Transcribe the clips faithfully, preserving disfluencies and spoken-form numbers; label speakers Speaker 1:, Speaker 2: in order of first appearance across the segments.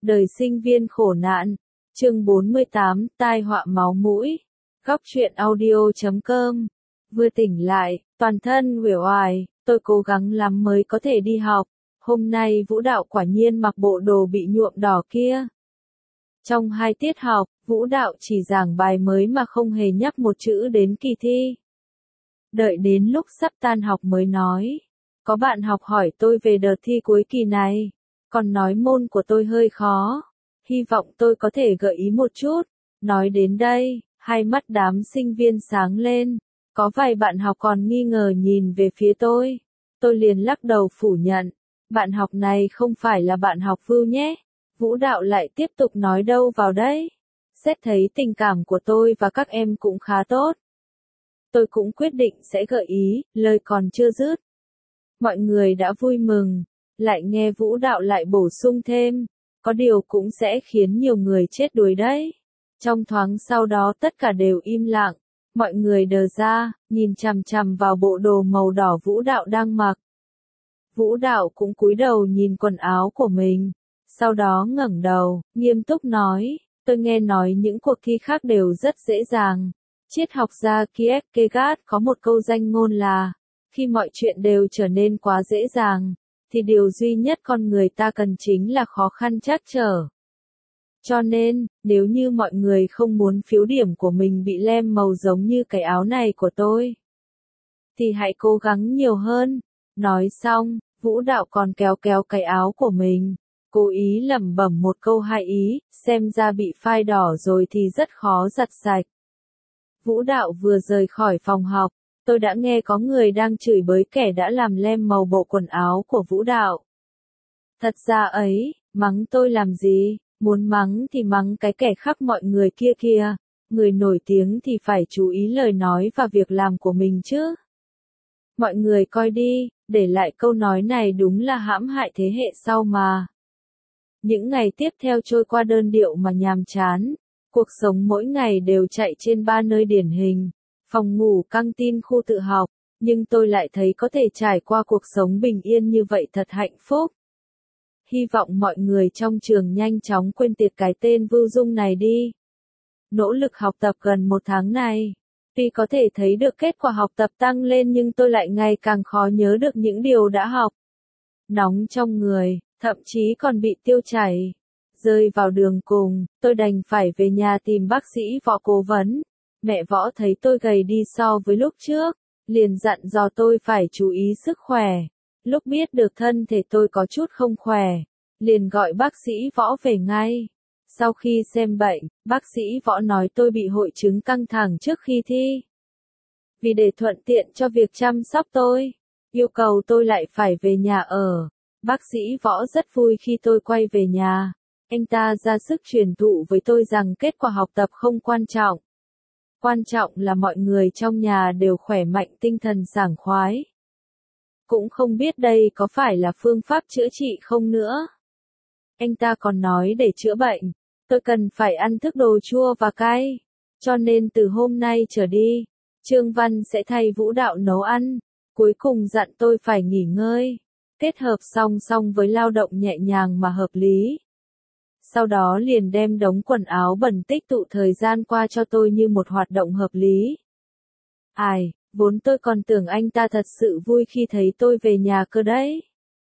Speaker 1: Đời sinh viên khổ nạn. Chương bốn mươi tám, tai họa máu mũi. Góc truyện audio chấm com. Vừa tỉnh lại, toàn thân uể oải, tôi cố gắng lắm mới có thể đi học. Hôm nay Vũ Đạo quả nhiên mặc bộ đồ bị nhuộm đỏ kia. Trong hai tiết học, Vũ Đạo chỉ giảng bài mới mà không hề nhắc một chữ đến kỳ thi. Đợi đến lúc sắp tan học mới nói. Có bạn học hỏi tôi về đợt thi cuối kỳ này, còn nói môn của tôi hơi khó. Hy vọng tôi có thể gợi ý một chút. Nói đến đây, hai mắt đám sinh viên sáng lên. Có vài bạn học còn nghi ngờ nhìn về phía tôi. Tôi liền lắc đầu phủ nhận. Bạn học này không phải là bạn học Vưu nhé. Vũ Đạo lại tiếp tục nói đâu vào đấy. Xét thấy tình cảm của tôi và các em cũng khá tốt. Tôi cũng quyết định sẽ gợi ý, lời còn chưa dứt. Mọi người đã vui mừng, lại nghe Vũ Đạo lại bổ sung thêm, có điều cũng sẽ khiến nhiều người chết đuối đấy. Trong thoáng sau đó tất cả đều im lặng, mọi người đờ ra, nhìn chằm chằm vào bộ đồ màu đỏ Vũ Đạo đang mặc. Vũ Đạo cũng cúi đầu nhìn quần áo của mình, sau đó ngẩng đầu, nghiêm túc nói, tôi nghe nói những cuộc thi khác đều rất dễ dàng. Triết học gia Kierkegaard có một câu danh ngôn là, khi mọi chuyện đều trở nên quá dễ dàng, thì điều duy nhất con người ta cần chính là khó khăn trắc trở. Cho nên, nếu như mọi người không muốn phiếu điểm của mình bị lem màu giống như cái áo này của tôi, thì hãy cố gắng nhiều hơn. Nói xong, Vũ Đạo còn kéo kéo cái áo của mình, cố ý lẩm bẩm một câu hai ý, xem ra bị phai đỏ rồi thì rất khó giặt sạch. Vũ Đạo vừa rời khỏi phòng học, tôi đã nghe có người đang chửi bới kẻ đã làm lem màu bộ quần áo của Vũ Đạo. Thật ra ấy, mắng tôi làm gì, muốn mắng thì mắng cái kẻ khác mọi người kia kìa, người nổi tiếng thì phải chú ý lời nói và việc làm của mình chứ. Mọi người coi đi, để lại câu nói này đúng là hãm hại thế hệ sau mà. Những ngày tiếp theo trôi qua đơn điệu mà nhàm chán. Cuộc sống mỗi ngày đều chạy trên ba nơi điển hình, phòng ngủ, căng tin, khu tự học, nhưng tôi lại thấy có thể trải qua cuộc sống bình yên như vậy thật hạnh phúc. Hy vọng mọi người trong trường nhanh chóng quên tiệt cái tên Vưu Dung này đi. Nỗ lực học tập gần một tháng này, tuy có thể thấy được kết quả học tập tăng lên nhưng tôi lại ngày càng khó nhớ được những điều đã học. Nóng trong người, thậm chí còn bị tiêu chảy. Rơi vào đường cùng, tôi đành phải về nhà tìm bác sĩ Võ cố vấn. Mẹ Võ thấy tôi gầy đi so với lúc trước, liền dặn dò tôi phải chú ý sức khỏe. Lúc biết được thân thể tôi có chút không khỏe, liền gọi bác sĩ Võ về ngay. Sau khi xem bệnh, bác sĩ Võ nói tôi bị hội chứng căng thẳng trước khi thi. Vì để thuận tiện cho việc chăm sóc tôi, yêu cầu tôi lại phải về nhà ở. Bác sĩ Võ rất vui khi tôi quay về nhà. Anh ta ra sức truyền thụ với tôi rằng kết quả học tập không quan trọng. Quan trọng là mọi người trong nhà đều khỏe mạnh, tinh thần sảng khoái. Cũng không biết đây có phải là phương pháp chữa trị không nữa. Anh ta còn nói để chữa bệnh, tôi cần phải ăn thức đồ chua và cay. Cho nên từ hôm nay trở đi, Trương Văn sẽ thay Vũ Đạo nấu ăn. Cuối cùng dặn tôi phải nghỉ ngơi, kết hợp song song với lao động nhẹ nhàng mà hợp lý. Sau đó liền đem đống quần áo bẩn tích tụ thời gian qua cho tôi như một hoạt động hợp lý. Ai, vốn tôi còn tưởng anh ta thật sự vui khi thấy tôi về nhà cơ đấy.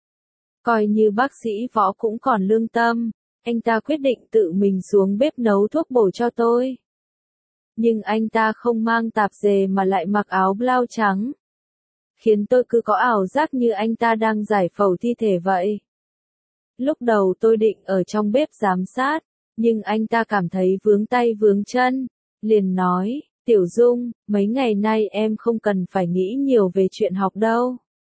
Speaker 1: Coi như bác sĩ Võ cũng còn lương tâm, anh ta quyết định tự mình xuống bếp nấu thuốc bổ cho tôi. Nhưng anh ta không mang tạp dề mà lại mặc áo blau trắng, khiến tôi cứ có ảo giác như anh ta đang giải phẫu thi thể vậy. Lúc đầu tôi định ở trong bếp giám sát, nhưng anh ta cảm thấy vướng tay vướng chân, liền nói, Tiểu Dung, mấy ngày nay em không cần phải nghĩ nhiều về chuyện học đâu.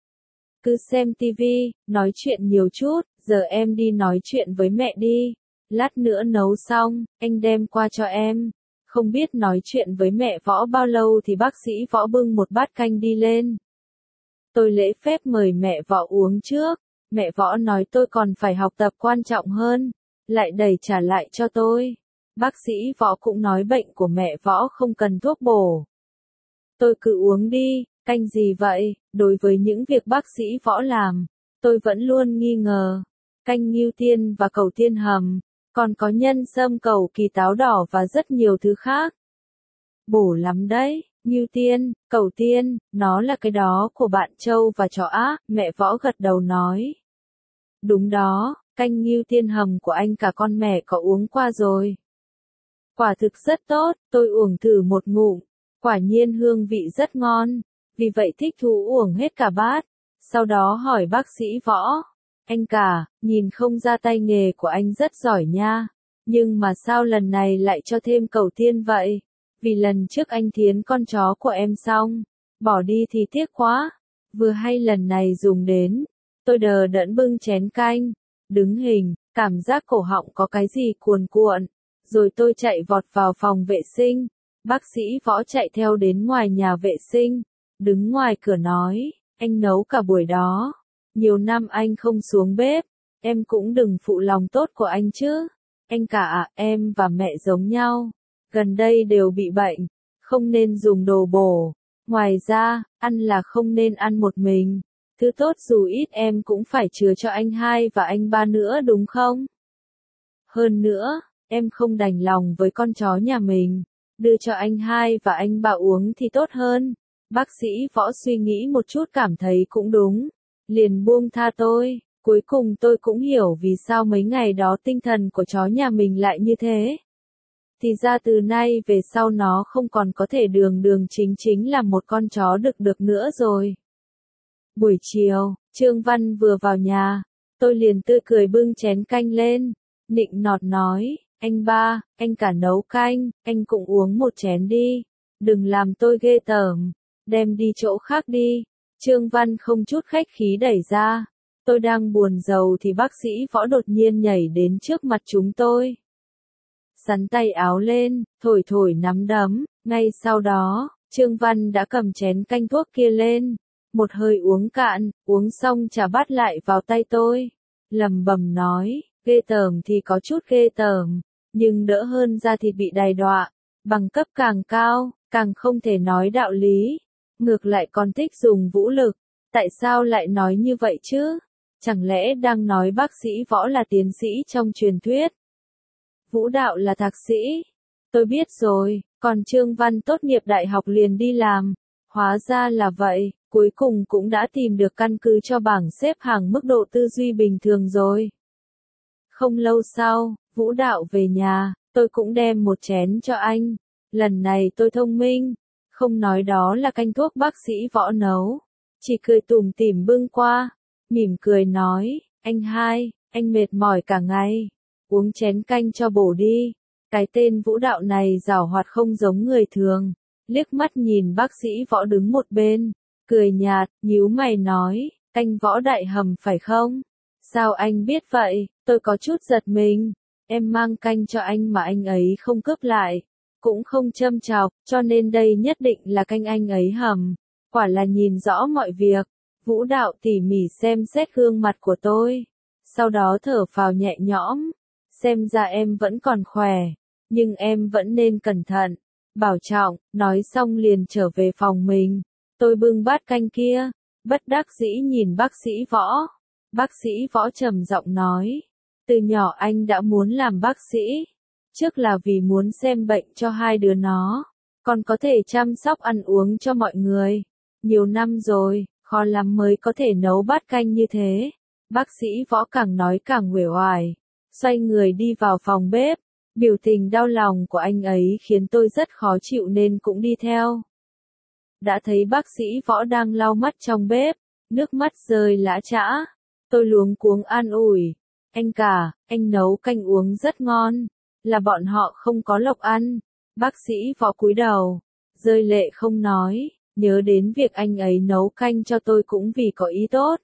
Speaker 1: Cứ xem tivi, nói chuyện nhiều chút, giờ em đi nói chuyện với mẹ đi. Lát nữa nấu xong, anh đem qua cho em. Không biết nói chuyện với mẹ Võ bao lâu thì bác sĩ Võ bưng một bát canh đi lên. Tôi lễ phép mời mẹ Võ uống trước. Mẹ Võ nói tôi còn phải học tập quan trọng hơn, lại đẩy trả lại cho tôi. Bác sĩ Võ cũng nói bệnh của mẹ Võ không cần thuốc bổ. Tôi cứ uống đi, canh gì vậy? Đối với những việc bác sĩ Võ làm, tôi vẫn luôn nghi ngờ. Canh ngưu tiên và cầu tiên hầm, Còn có nhân sâm cầu kỳ táo đỏ và rất nhiều thứ khác. Bổ lắm đấy, Ngưu Tiên, Cầu Tiên, nó là cái đó của bạn Châu và chó á, mẹ Võ gật đầu nói. Đúng đó, canh Ngưu Tiên hầm của anh cả con mẹ có uống qua rồi. Quả thực rất tốt, tôi uống thử một ngụm, quả nhiên hương vị rất ngon, vì vậy thích thú uống hết cả bát. Sau đó hỏi bác sĩ Võ, anh cả, nhìn không ra tay nghề của anh rất giỏi nha, nhưng mà sao lần này lại cho thêm Cầu Tiên vậy? Vì lần trước anh thiến con chó của em xong, bỏ đi thì tiếc quá, vừa hay lần này dùng đến. Tôi đờ đẫn bưng chén canh, đứng hình, cảm giác cổ họng có cái gì cuồn cuộn, rồi tôi chạy vọt vào phòng vệ sinh. Bác sĩ Võ chạy theo đến ngoài nhà vệ sinh, đứng ngoài cửa nói, anh nấu cả buổi đó, nhiều năm anh không xuống bếp, em cũng đừng phụ lòng tốt của anh chứ. Anh cả ạ, em và mẹ giống nhau, gần đây đều bị bệnh, không nên dùng đồ bổ, ngoài ra, ăn là không nên ăn một mình. Thứ tốt dù ít em cũng phải chừa cho anh hai và anh ba nữa đúng không? Hơn nữa, em không đành lòng với con chó nhà mình, đưa cho anh hai và anh ba uống thì tốt hơn. Bác sĩ Võ suy nghĩ một chút cảm thấy cũng đúng, liền buông tha tôi. Cuối cùng tôi cũng hiểu vì sao mấy ngày đó tinh thần của chó nhà mình lại như thế. Thì ra từ nay về sau nó không còn có thể đường đường chính chính là một con chó đực đực nữa rồi. Buổi chiều, Trương Văn vừa vào nhà, tôi liền tươi cười bưng chén canh lên, nịnh nọt nói, anh ba, anh cả nấu canh, anh cũng uống một chén đi, đừng làm tôi ghê tởm, đem đi chỗ khác đi. Trương Văn không chút khách khí đẩy ra, tôi đang buồn rầu thì bác sĩ Võ đột nhiên nhảy đến trước mặt chúng tôi. Sắn tay áo lên, thổi thổi nắm đấm, ngay sau đó, Trương Văn đã cầm chén canh thuốc kia lên. Một hơi uống cạn, uống xong trả bát lại vào tay tôi. Lầm bầm nói, ghê tởm thì có chút ghê tởm, nhưng đỡ hơn da thịt bị đày đọa, bằng cấp càng cao, càng không thể nói đạo lý. Ngược lại còn thích dùng vũ lực, tại sao lại nói như vậy chứ? Chẳng lẽ đang nói bác sĩ Võ là tiến sĩ trong truyền thuyết? Vũ đạo là thạc sĩ. Tôi biết rồi, còn Trương Văn tốt nghiệp đại học liền đi làm. Hóa ra là vậy. Cuối cùng cũng đã tìm được căn cứ cho bảng xếp hàng mức độ tư duy bình thường rồi. Không lâu sau, Vũ đạo về nhà, tôi cũng đem một chén cho anh. Lần này tôi thông minh, không nói đó là canh thuốc bác sĩ Võ nấu, chỉ cười tủm tỉm bưng qua, mỉm cười nói, anh hai, anh mệt mỏi cả ngày, uống chén canh cho bổ đi. Cái tên Vũ đạo này giảo hoạt không giống người thường, liếc mắt nhìn bác sĩ Võ đứng một bên. Cười nhạt, nhíu mày nói, canh Võ đại hầm phải không? Sao anh biết vậy? Tôi có chút giật mình. Em mang canh cho anh mà anh ấy không cướp lại, cũng không châm chọc, cho nên đây nhất định là canh anh ấy hầm. Quả là nhìn rõ mọi việc. Vũ đạo tỉ mỉ xem xét gương mặt của tôi, sau đó thở phào nhẹ nhõm. Xem ra em vẫn còn khỏe, nhưng em vẫn nên cẩn thận, bảo trọng. Nói xong liền trở về phòng mình. Tôi bưng bát canh kia, bất đắc dĩ nhìn bác sĩ Võ. Bác sĩ Võ trầm giọng nói, từ nhỏ anh đã muốn làm bác sĩ, trước là vì muốn xem bệnh cho hai đứa nó, còn có thể chăm sóc ăn uống cho mọi người. Nhiều năm rồi, khó lắm mới có thể nấu bát canh như thế. Bác sĩ Võ càng nói càng uể oải, xoay người đi vào phòng bếp. Biểu tình đau lòng của anh ấy khiến tôi rất khó chịu nên cũng đi theo. Đã thấy bác sĩ Võ đang lau mắt trong bếp, nước mắt rơi lã chã. Tôi luống cuống an ủi, anh cả, anh nấu canh uống rất ngon, là bọn họ không có lộc ăn. Bác sĩ Võ cúi đầu, rơi lệ không nói, nhớ đến việc anh ấy nấu canh cho tôi cũng vì có ý tốt.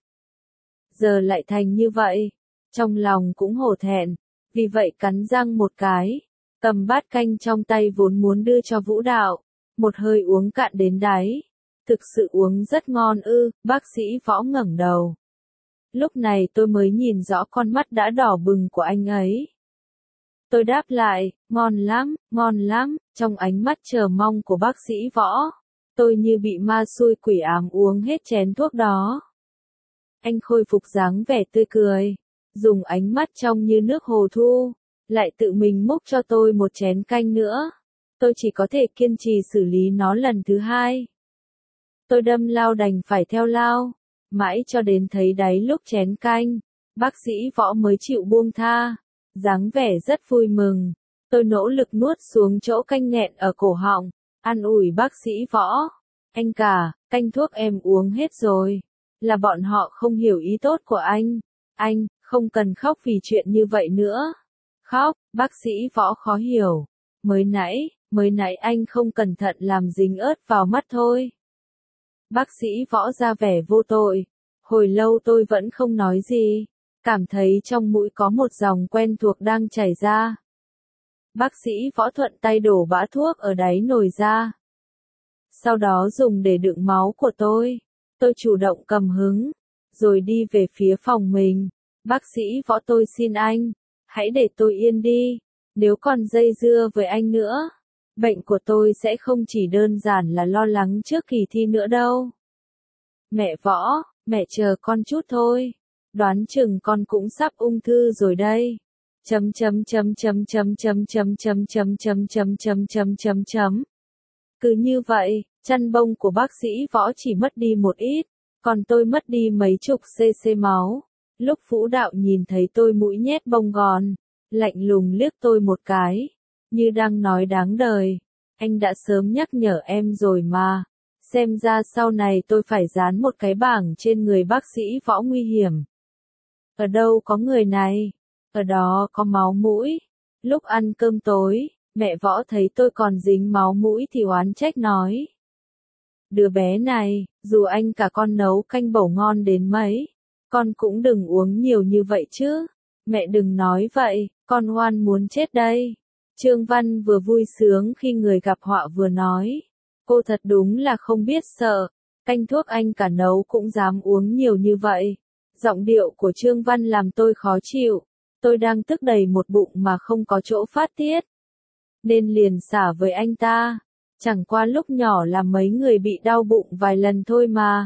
Speaker 1: Giờ lại thành như vậy, trong lòng cũng hổ thẹn, vì vậy cắn răng một cái, cầm bát canh trong tay vốn muốn đưa cho Vũ đạo. Một hơi uống cạn đến đáy. Thực sự uống rất ngon ư, bác sĩ Võ ngẩng đầu. Lúc này tôi mới nhìn rõ con mắt đã đỏ bừng của anh ấy. Tôi đáp lại, ngon lắm, ngon lắm, trong ánh mắt chờ mong của bác sĩ Võ. Tôi như bị ma xui quỷ ám uống hết chén thuốc đó. Anh khôi phục dáng vẻ tươi cười, dùng ánh mắt trong như nước hồ thu, lại tự mình múc cho tôi một chén canh nữa. Tôi chỉ có thể kiên trì xử lý nó lần thứ hai. Tôi đâm lao đành phải theo lao, mãi cho đến thấy đáy lúc chén canh, bác sĩ Võ mới chịu buông tha, dáng vẻ rất vui mừng. Tôi nỗ lực nuốt xuống chỗ canh nghẹn ở cổ họng, an ủi bác sĩ Võ. Anh cả, canh thuốc em uống hết rồi. Là bọn họ không hiểu ý tốt của anh. Anh, không cần khóc vì chuyện như vậy nữa. Khóc, bác sĩ Võ khó hiểu. Mới nãy, mới nãy anh không cẩn thận làm dính ớt vào mắt thôi. Bác sĩ Võ ra vẻ vô tội. Hồi lâu tôi vẫn không nói gì. Cảm thấy trong mũi có một dòng quen thuộc đang chảy ra. Bác sĩ Võ thuận tay đổ bã thuốc ở đáy nồi ra. Sau đó dùng để đựng máu của tôi. Tôi chủ động cầm hứng, rồi đi về phía phòng mình. Bác sĩ Võ, tôi xin anh, hãy để tôi yên đi. Nếu còn dây dưa với anh nữa, bệnh của tôi sẽ không chỉ đơn giản là lo lắng trước kỳ thi nữa đâu. Mẹ Võ, mẹ chờ con chút thôi. Đoán chừng con cũng sắp ung thư rồi đây. Chấm chấm chấm chấm chấm chấm chấm chấm chấm chấm chấm chấm chấm chấm chấm. Cứ như vậy, chăn bông của bác sĩ Võ chỉ mất đi một ít, còn tôi mất đi mấy chục cc máu. Lúc Vũ Đạo nhìn thấy tôi mũi nhét bông gòn, lạnh lùng liếc tôi một cái, như đang nói đáng đời. Anh đã sớm nhắc nhở em rồi mà. Xem ra sau này tôi phải dán một cái bảng trên người bác sĩ Võ nguy hiểm. Ở đâu có người này? Ở đó có máu mũi. Lúc ăn cơm tối, mẹ Võ thấy tôi còn dính máu mũi thì oán trách nói. Đứa bé này, dù anh cả con nấu canh bầu ngon đến mấy, con cũng đừng uống nhiều như vậy chứ. Mẹ đừng nói vậy, con oan muốn chết đây. Trương Văn vừa vui sướng khi người gặp họa vừa nói. Cô thật đúng là không biết sợ, canh thuốc anh cả nấu cũng dám uống nhiều như vậy. Giọng điệu của Trương Văn làm tôi khó chịu. Tôi đang tức đầy một bụng mà không có chỗ phát tiết, nên liền xả với anh ta. Chẳng qua lúc nhỏ là mấy người bị đau bụng vài lần thôi mà.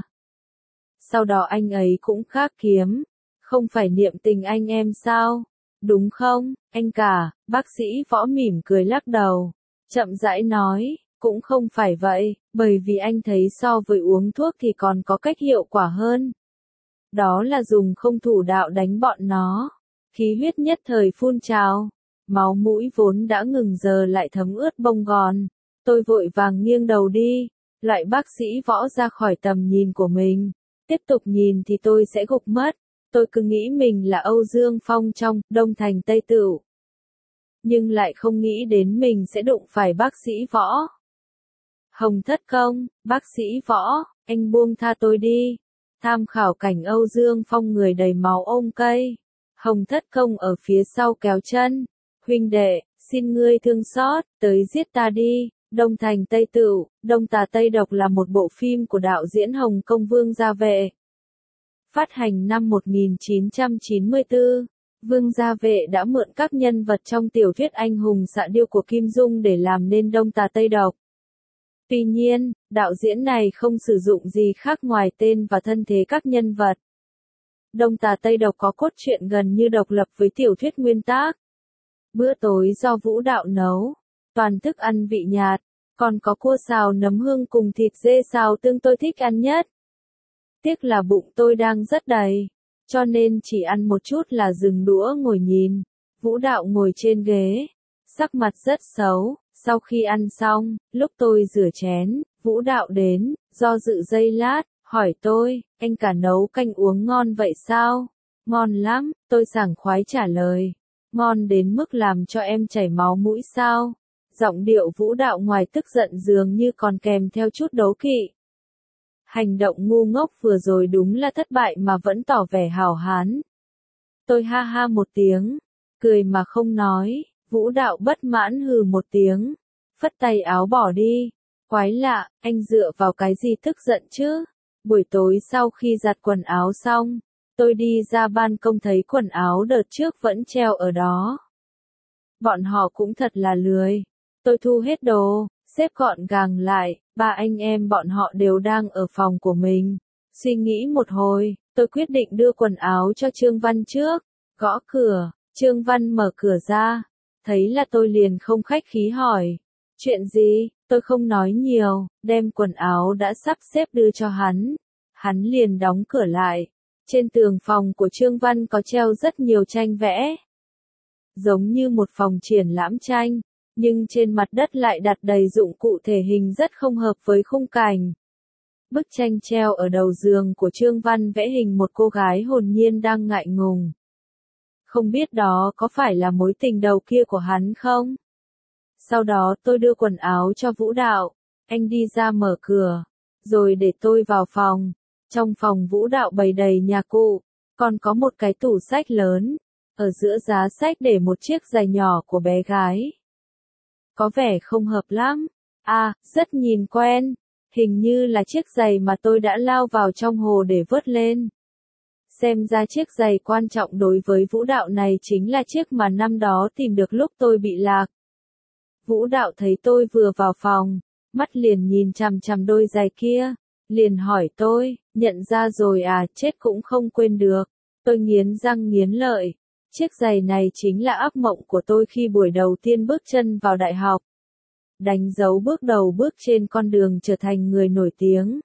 Speaker 1: Sau đó anh ấy cũng khác kiếm. Không phải niệm tình anh em sao? Đúng không, anh cả? Bác sĩ Võ mỉm cười lắc đầu. Chậm rãi nói, cũng không phải vậy, bởi vì anh thấy so với uống thuốc thì còn có cách hiệu quả hơn. Đó là dùng không thủ đạo đánh bọn nó. Khí huyết nhất thời phun trào. Máu mũi vốn đã ngừng giờ lại thấm ướt bông gòn. Tôi vội vàng nghiêng đầu đi, loại bác sĩ Võ ra khỏi tầm nhìn của mình. Tiếp tục nhìn thì tôi sẽ gục mất. Tôi cứ nghĩ mình là Âu Dương Phong trong Đông Thành Tây Tửu. Nhưng lại không nghĩ đến mình sẽ đụng phải bác sĩ Võ. Hồng Thất Công, bác sĩ Võ, anh buông tha tôi đi. Tham khảo cảnh Âu Dương Phong người đầy máu ôm cây. Hồng Thất Công ở phía sau kéo chân. Huynh đệ, xin ngươi thương xót, tới giết ta đi. Đông Thành Tây Tửu, Đông Tà Tây Độc là một bộ phim của đạo diễn Hồng Kông Vương Gia Vệ. Phát hành năm một nghìn chín trăm chín mươi tư, Vương Gia Vệ đã mượn các nhân vật trong tiểu thuyết anh hùng xạ điêu của Kim Dung để làm nên Đông Tà Tây Độc. Tuy nhiên, đạo diễn này không sử dụng gì khác ngoài tên và thân thế các nhân vật. Đông Tà Tây Độc có cốt truyện gần như độc lập với tiểu thuyết nguyên tác. Bữa tối do Vũ Đạo nấu, toàn thức ăn vị nhạt, còn có cua xào nấm hương cùng thịt dê xào tương tôi thích ăn nhất. Tiếc là bụng tôi đang rất đầy, cho nên chỉ ăn một chút là dừng đũa ngồi nhìn. Vũ Đạo ngồi trên ghế, sắc mặt rất xấu. Sau khi ăn xong, lúc tôi rửa chén, Vũ Đạo đến, do dự giây lát, hỏi tôi, anh cả nấu canh uống ngon vậy sao? Ngon lắm, tôi sảng khoái trả lời. Ngon đến mức làm cho em chảy máu mũi sao? Giọng điệu Vũ Đạo ngoài tức giận dường như còn kèm theo chút đố kỵ. Hành động ngu ngốc vừa rồi đúng là thất bại mà vẫn tỏ vẻ hào hán. Tôi ha ha một tiếng, cười mà không nói. Vũ Đạo bất mãn hừ một tiếng, phất tay áo bỏ đi. Quái lạ, anh dựa vào cái gì tức giận chứ? Buổi tối sau khi giặt quần áo xong, tôi đi ra ban công thấy quần áo đợt trước vẫn treo ở đó. Bọn họ cũng thật là lười. Tôi thu hết đồ, xếp gọn gàng lại, ba anh em bọn họ đều đang ở phòng của mình. Suy nghĩ một hồi, tôi quyết định đưa quần áo cho Trương Văn trước. Gõ cửa, Trương Văn mở cửa ra. Thấy là tôi liền không khách khí hỏi. Chuyện gì? Tôi không nói nhiều, đem quần áo đã sắp xếp đưa cho hắn. Hắn liền đóng cửa lại. Trên tường phòng của Trương Văn có treo rất nhiều tranh vẽ. Giống như một phòng triển lãm tranh, nhưng trên mặt đất lại đặt đầy dụng cụ thể hình rất không hợp với khung cảnh. Bức tranh treo ở đầu giường của Trương Văn vẽ hình một cô gái hồn nhiên đang ngại ngùng. Không biết đó có phải là mối tình đầu kia của hắn không? Sau đó tôi đưa quần áo cho Vũ Đạo, anh đi ra mở cửa, rồi để tôi vào phòng. Trong phòng Vũ Đạo bày đầy nhà cụ, còn có một cái tủ sách lớn, ở giữa giá sách để một chiếc giày nhỏ của bé gái. Có vẻ không hợp lắm. À, rất nhìn quen, hình như là chiếc giày mà tôi đã lao vào trong hồ để vớt lên. Xem ra chiếc giày quan trọng đối với Vũ Đạo này chính là chiếc mà năm đó tìm được lúc tôi bị lạc. Vũ Đạo thấy tôi vừa vào phòng, mắt liền nhìn chằm chằm đôi giày kia, liền hỏi tôi, nhận ra rồi à, chết cũng không quên được. Tôi nghiến răng nghiến lợi, chiếc giày này chính là ác mộng của tôi khi buổi đầu tiên bước chân vào đại học. Đánh dấu bước đầu bước trên con đường trở thành người nổi tiếng.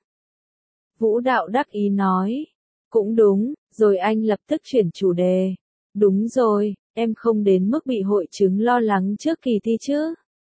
Speaker 1: Vũ Đạo đắc ý nói, cũng đúng, rồi anh lập tức chuyển chủ đề. Đúng rồi, em không đến mức bị hội chứng lo lắng trước kỳ thi chứ?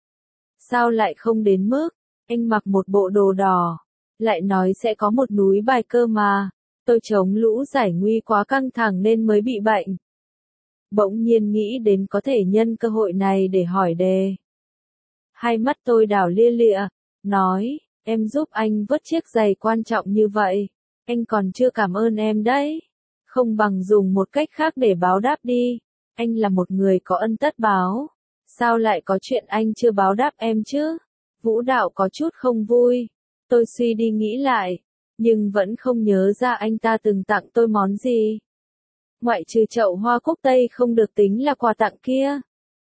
Speaker 1: Sao lại không đến mức? Anh mặc một bộ đồ đỏ, lại nói sẽ có một núi bài cơ mà. Tôi chống lũ giải nguy quá căng thẳng nên mới bị bệnh. Bỗng nhiên nghĩ đến có thể nhân cơ hội này để hỏi đề. Hai mắt tôi đảo lia lịa, nói, em giúp anh vớt chiếc giày quan trọng như vậy, anh còn chưa cảm ơn em đấy. Không bằng dùng một cách khác để báo đáp đi, anh là một người có ân tất báo. Sao lại có chuyện anh chưa báo đáp em chứ? Vũ Đạo có chút không vui. Tôi suy đi nghĩ lại, nhưng vẫn không nhớ ra anh ta từng tặng tôi món gì. Ngoại trừ chậu hoa cúc tây không được tính là quà tặng kia.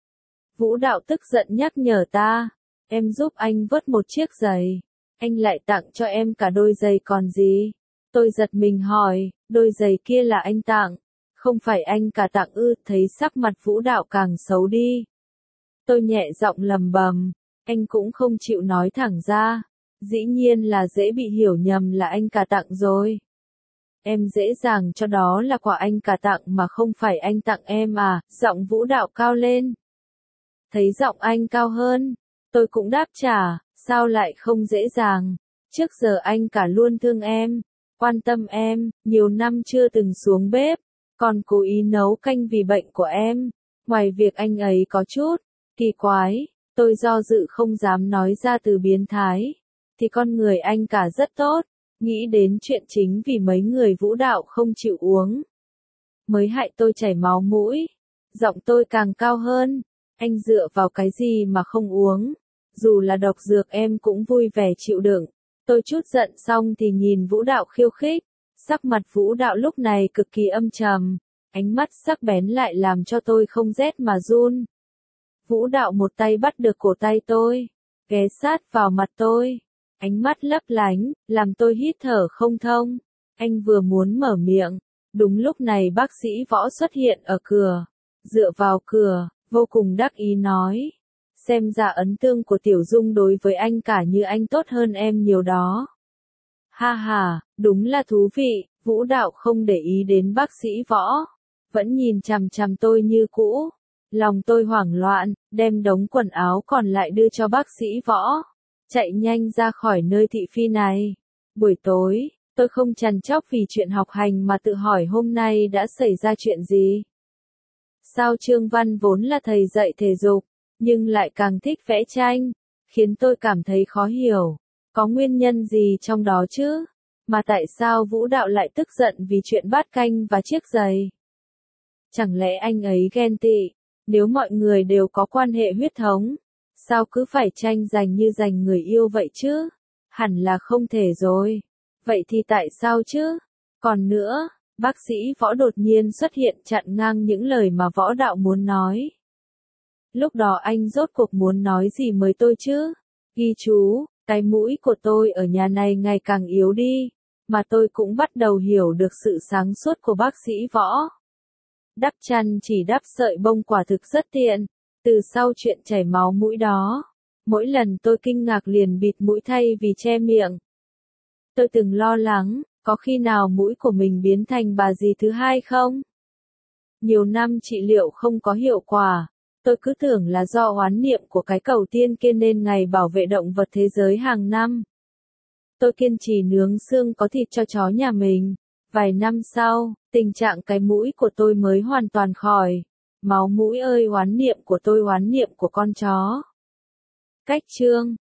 Speaker 1: Vũ Đạo tức giận nhắc nhở ta, em giúp anh vớt một chiếc giày, anh lại tặng cho em cả đôi giày còn gì. Tôi giật mình hỏi, đôi giày kia là anh tặng, không phải anh cả tặng ư? Thấy sắc mặt Vũ Đạo càng xấu đi. Tôi nhẹ giọng lầm bầm, anh cũng không chịu nói thẳng ra, dĩ nhiên là dễ bị hiểu nhầm là anh cả tặng rồi. Em dễ dàng cho đó là quà anh cả tặng mà không phải anh tặng em à? Giọng Vũ Đạo cao lên. Thấy giọng anh cao hơn, tôi cũng đáp trả, sao lại không dễ dàng? Trước giờ anh cả luôn thương em, quan tâm em, nhiều năm chưa từng xuống bếp, còn cố ý nấu canh vì bệnh của em. Ngoài việc anh ấy có chút kỳ quái, tôi do dự không dám nói ra từ biến thái, thì con người anh cả rất tốt. Nghĩ đến chuyện chính vì mấy người Vũ Đạo không chịu uống, mới hại tôi chảy máu mũi. Giọng tôi càng cao hơn, anh dựa vào cái gì mà không uống? Dù là độc dược em cũng vui vẻ chịu đựng. Tôi chút giận xong thì nhìn Vũ Đạo khiêu khích. Sắc mặt Vũ Đạo lúc này cực kỳ âm trầm, ánh mắt sắc bén lại làm cho tôi không rét mà run. Vũ Đạo một tay bắt được cổ tay tôi, ghé sát vào mặt tôi, ánh mắt lấp lánh, làm tôi hít thở không thông. Anh vừa muốn mở miệng, đúng lúc này bác sĩ Võ xuất hiện ở cửa, dựa vào cửa, vô cùng đắc ý nói, xem ra ấn tượng của Tiểu Dung đối với anh cả như anh tốt hơn em nhiều đó. Ha ha, đúng là thú vị. Vũ Đạo không để ý đến bác sĩ Võ, vẫn nhìn chằm chằm tôi như cũ. Lòng tôi hoảng loạn, đem đống quần áo còn lại đưa cho bác sĩ Võ, chạy nhanh ra khỏi nơi thị phi này. Buổi tối, tôi không chằn chọc vì chuyện học hành mà tự hỏi hôm nay đã xảy ra chuyện gì. Sao Trương Văn vốn là thầy dạy thể dục, nhưng lại càng thích vẽ tranh, khiến tôi cảm thấy khó hiểu. Có nguyên nhân gì trong đó chứ? Mà tại sao Vũ Đạo lại tức giận vì chuyện bát canh và chiếc giày? Chẳng lẽ anh ấy ghen tị? Nếu mọi người đều có quan hệ huyết thống, sao cứ phải tranh giành như giành người yêu vậy chứ? Hẳn là không thể rồi. Vậy thì tại sao chứ? Còn nữa, bác sĩ Võ đột nhiên xuất hiện chặn ngang những lời mà Võ Đạo muốn nói. Lúc đó anh rốt cuộc muốn nói gì mới tôi chứ? Ghi chú, cái mũi của tôi ở nhà này ngày càng yếu đi, mà tôi cũng bắt đầu hiểu được sự sáng suốt của bác sĩ Võ. Đắp chăn chỉ đắp sợi bông quả thực rất tiện, Từ sau chuyện chảy máu mũi đó, mỗi lần tôi kinh ngạc liền bịt mũi thay vì che miệng. Tôi từng lo lắng, có khi nào mũi của mình biến thành bà dì thứ hai không? Nhiều năm trị liệu không có hiệu quả, tôi cứ tưởng là do oán niệm của cái cầu tiên kia nên ngày bảo vệ động vật thế giới hàng năm. Tôi kiên trì nướng xương có thịt cho chó nhà mình. Vài năm sau, tình trạng cái mũi của tôi mới hoàn toàn khỏi. Máu mũi ơi, oán niệm của tôi, oán niệm của con chó. Cách chương